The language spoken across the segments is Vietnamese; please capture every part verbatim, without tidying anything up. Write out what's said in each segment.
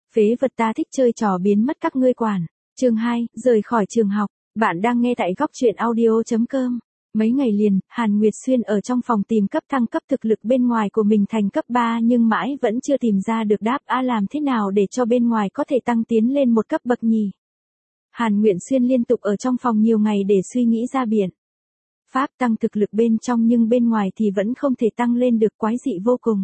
Phế vật ta thích chơi trò biến mất các ngươi quản. Chương hai, rời khỏi trường học. Bạn đang nghe tại góc truyện audio chấm com. Mấy ngày liền, Hàn Nguyệt Xuyên ở trong phòng tìm cấp thăng cấp thực lực bên ngoài của mình thành cấp ba nhưng mãi vẫn chưa tìm ra được đáp á làm thế nào để cho bên ngoài có thể tăng tiến lên một cấp bậc nhỉ. Hàn Nguyệt Xuyên liên tục ở trong phòng nhiều ngày để suy nghĩ ra biện pháp tăng thực lực bên trong nhưng bên ngoài thì vẫn không thể tăng lên được, quái dị vô cùng.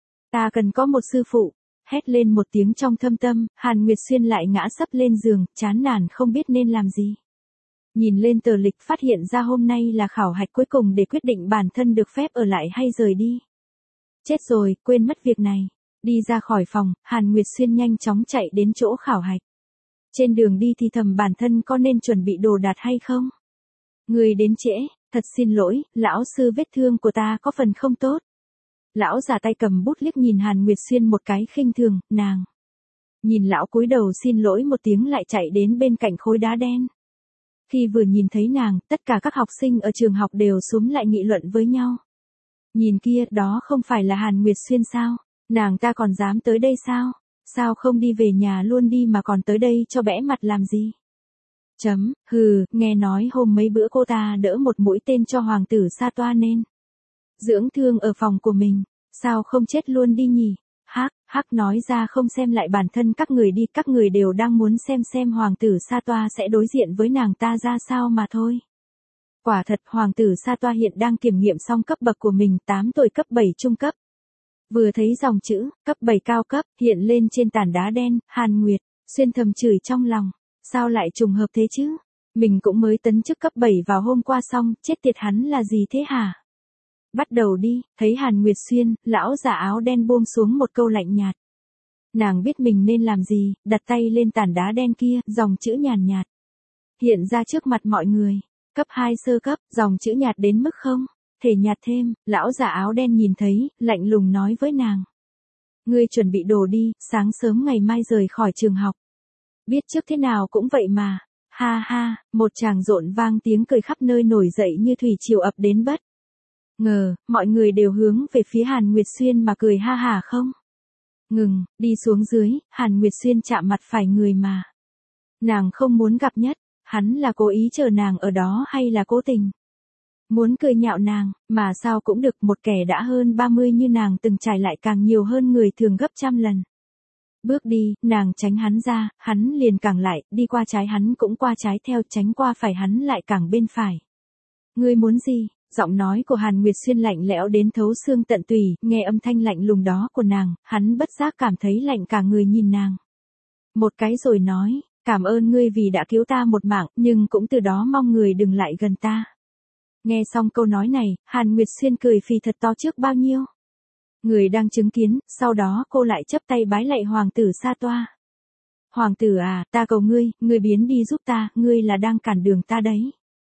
Ta cần có một sư phụ. Hét lên một tiếng trong thâm tâm, Hàn Nguyệt Xuyên lại ngã sấp lên giường, chán nản không biết nên làm gì. Nhìn lên tờ lịch phát hiện ra hôm nay là khảo hạch cuối cùng để quyết định bản thân được phép ở lại hay rời đi. Chết rồi, quên mất việc này. Đi ra khỏi phòng, Hàn Nguyệt Xuyên nhanh chóng chạy đến chỗ khảo hạch. Trên đường đi thì thầm bản thân có nên chuẩn bị đồ đạc hay không? Người đến trễ, thật xin lỗi, lão sư vết thương của ta có phần không tốt. Lão già tay cầm bút liếc nhìn Hàn Nguyệt Xuyên một cái khinh thường, nàng. Nhìn lão cúi đầu xin lỗi một tiếng lại chạy đến bên cạnh khối đá đen. Khi vừa nhìn thấy nàng, tất cả các học sinh ở trường học đều xúm lại nghị luận với nhau. Nhìn kia, đó không phải là Hàn Nguyệt Xuyên sao? Nàng ta còn dám tới đây sao? Sao không đi về nhà luôn đi mà còn tới đây cho bẽ mặt làm gì? Chấm, hừ, nghe nói hôm mấy bữa cô ta đỡ một mũi tên cho hoàng tử Sa Toa nên dưỡng thương ở phòng của mình, sao không chết luôn đi nhỉ? Hắc, hắc nói ra không xem lại bản thân các người đi, các người đều đang muốn xem xem hoàng tử Sa Toa sẽ đối diện với nàng ta ra sao mà thôi. Quả thật hoàng tử Sa Toa hiện đang kiểm nghiệm xong cấp bậc của mình, tám tuổi cấp bảy trung cấp. Vừa thấy dòng chữ, cấp bảy cao cấp, hiện lên trên tảng đá đen, Hàn Nguyệt Xuyên thầm chửi trong lòng, sao lại trùng hợp thế chứ? Mình cũng mới tấn chức cấp bảy vào hôm qua xong, chết tiệt hắn là gì thế hả? Bắt đầu đi, thấy Hàn Nguyệt Xuyên, lão già áo đen buông xuống một câu lạnh nhạt. Nàng biết mình nên làm gì, đặt tay lên tảng đá đen kia, dòng chữ nhàn nhạt. Hiện ra trước mặt mọi người, cấp hai sơ cấp, dòng chữ nhạt đến mức không thể nhạt thêm, lão già áo đen nhìn thấy, lạnh lùng nói với nàng. Ngươi chuẩn bị đồ đi, sáng sớm ngày mai rời khỏi trường học. Biết trước thế nào cũng vậy mà, ha ha, một tràng rộn vang tiếng cười khắp nơi nổi dậy như thủy triều ập đến bất ngờ, mọi người đều hướng về phía Hàn Nguyệt Xuyên mà cười ha hả không. Ngừng, đi xuống dưới, Hàn Nguyệt Xuyên chạm mặt phải người mà nàng không muốn gặp nhất, hắn là cố ý chờ nàng ở đó hay là cố tình muốn cười nhạo nàng, mà sao cũng được, một kẻ đã hơn ba mươi như nàng từng trải lại càng nhiều hơn người thường gấp trăm lần. Bước đi, nàng tránh hắn ra, hắn liền càng lại, đi qua trái hắn cũng qua trái theo, tránh qua phải hắn lại càng bên phải. Ngươi muốn gì? Giọng nói của Hàn Nguyệt Xuyên lạnh lẽo đến thấu xương tận tủy, nghe âm thanh lạnh lùng đó của nàng, hắn bất giác cảm thấy lạnh cả người nhìn nàng. Một cái rồi nói, cảm ơn ngươi vì đã cứu ta một mạng, nhưng cũng từ đó mong người đừng lại gần ta. Nghe xong câu nói này, Hàn Nguyệt Xuyên cười phì thật to trước bao nhiêu người đang chứng kiến, sau đó cô lại chắp tay bái lạy hoàng tử Sa Toa. Hoàng tử à, ta cầu ngươi, ngươi biến đi giúp ta, ngươi là đang cản đường ta đấy.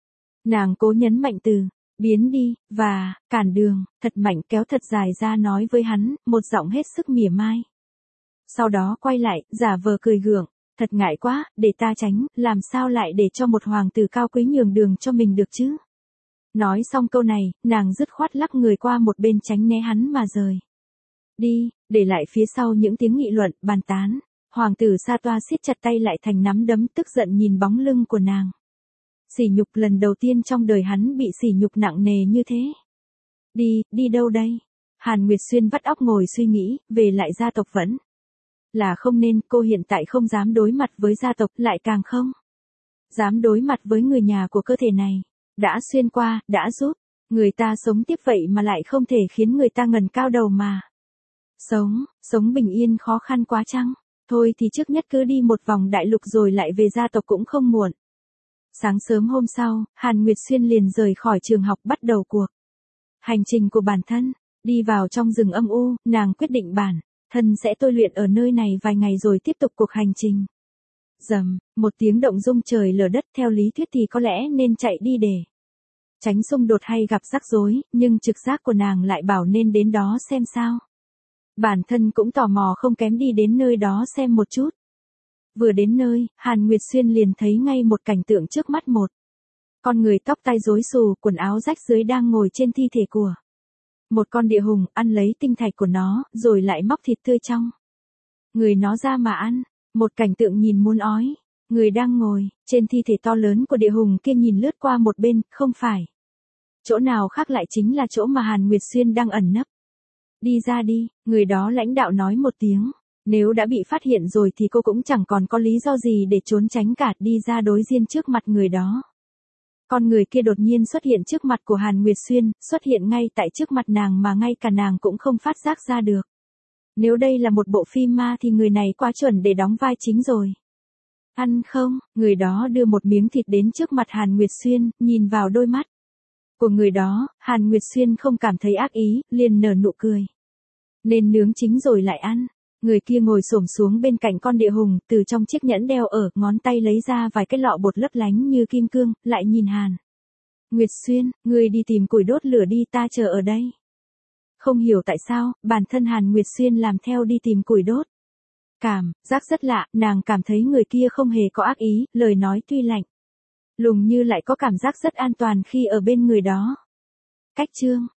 Nàng cố nhấn mạnh từ biến đi, và cản đường, thật mạnh kéo thật dài ra nói với hắn, một giọng hết sức mỉa mai. Sau đó quay lại, giả vờ cười gượng, thật ngại quá, để ta tránh, làm sao lại để cho một hoàng tử cao quý nhường đường cho mình được chứ? Nói xong câu này, nàng dứt khoát lắc người qua một bên tránh né hắn mà rời đi, để lại phía sau những tiếng nghị luận, bàn tán. Hoàng tử Sa Toa siết chặt tay lại thành nắm đấm, tức giận nhìn bóng lưng của nàng. Sỉ nhục lần đầu tiên trong đời hắn bị sỉ nhục nặng nề như thế. Đi, đi đâu đây? Hàn Nguyệt Xuyên vắt óc ngồi suy nghĩ, về lại gia tộc vẫn là không nên, cô hiện tại không dám đối mặt với gia tộc, lại càng không dám đối mặt với người nhà của cơ thể này. Đã xuyên qua, đã giúp người ta sống tiếp vậy mà lại không thể khiến người ta ngẩng cao đầu mà sống, sống bình yên khó khăn quá chăng? Thôi thì trước nhất cứ đi một vòng đại lục rồi lại về gia tộc cũng không muộn. Sáng sớm hôm sau, Hàn Nguyệt Xuyên liền rời khỏi trường học bắt đầu cuộc hành trình của bản thân. Đi vào trong rừng âm u, nàng quyết định bản thân sẽ tôi luyện ở nơi này vài ngày rồi tiếp tục cuộc hành trình. Dầm, một tiếng động rung trời lở đất, theo lý thuyết thì có lẽ nên chạy đi để tránh xung đột hay gặp rắc rối, nhưng trực giác của nàng lại bảo nên đến đó xem sao. Bản thân cũng tò mò không kém đi đến nơi đó xem một chút. Vừa đến nơi, Hàn Nguyệt Xuyên liền thấy ngay một cảnh tượng trước mắt, một con người tóc tai rối xù, quần áo rách rưới đang ngồi trên thi thể của một con địa hùng, ăn lấy tinh thạch của nó, rồi lại móc thịt tươi trong Người nó ra mà ăn. Một cảnh tượng nhìn muốn ói. Người đang ngồi, trên thi thể to lớn của địa hùng kia nhìn lướt qua một bên, không phải. Chỗ nào khác lại chính là chỗ mà Hàn Nguyệt Xuyên đang ẩn nấp. Đi ra đi, người đó lãnh đạo nói một tiếng. Nếu đã bị phát hiện rồi thì cô cũng chẳng còn có lý do gì để trốn tránh cả, đi ra đối diện trước mặt người đó. Con người kia đột nhiên xuất hiện trước mặt của Hàn Nguyệt Xuyên, xuất hiện ngay tại trước mặt nàng mà ngay cả nàng cũng không phát giác ra được. Nếu đây là một bộ phim ma thì người này quá chuẩn để đóng vai chính rồi. Ăn không, người đó đưa một miếng thịt đến trước mặt Hàn Nguyệt Xuyên, nhìn vào đôi mắt của người đó, Hàn Nguyệt Xuyên không cảm thấy ác ý, liền nở nụ cười. Nên nướng chính rồi lại ăn. Người kia ngồi xổm xuống bên cạnh con địa hùng, từ trong chiếc nhẫn đeo ở, ngón tay lấy ra vài cái lọ bột lấp lánh như kim cương, lại nhìn Hàn Nguyệt Xuyên, người đi tìm củi đốt lửa đi, ta chờ ở đây. Không hiểu tại sao, bản thân Hàn Nguyệt Xuyên làm theo đi tìm củi đốt. Cảm giác rất lạ, nàng cảm thấy người kia không hề có ác ý, lời nói tuy lạnh lùng như lại có cảm giác rất an toàn khi ở bên người đó. Cách chương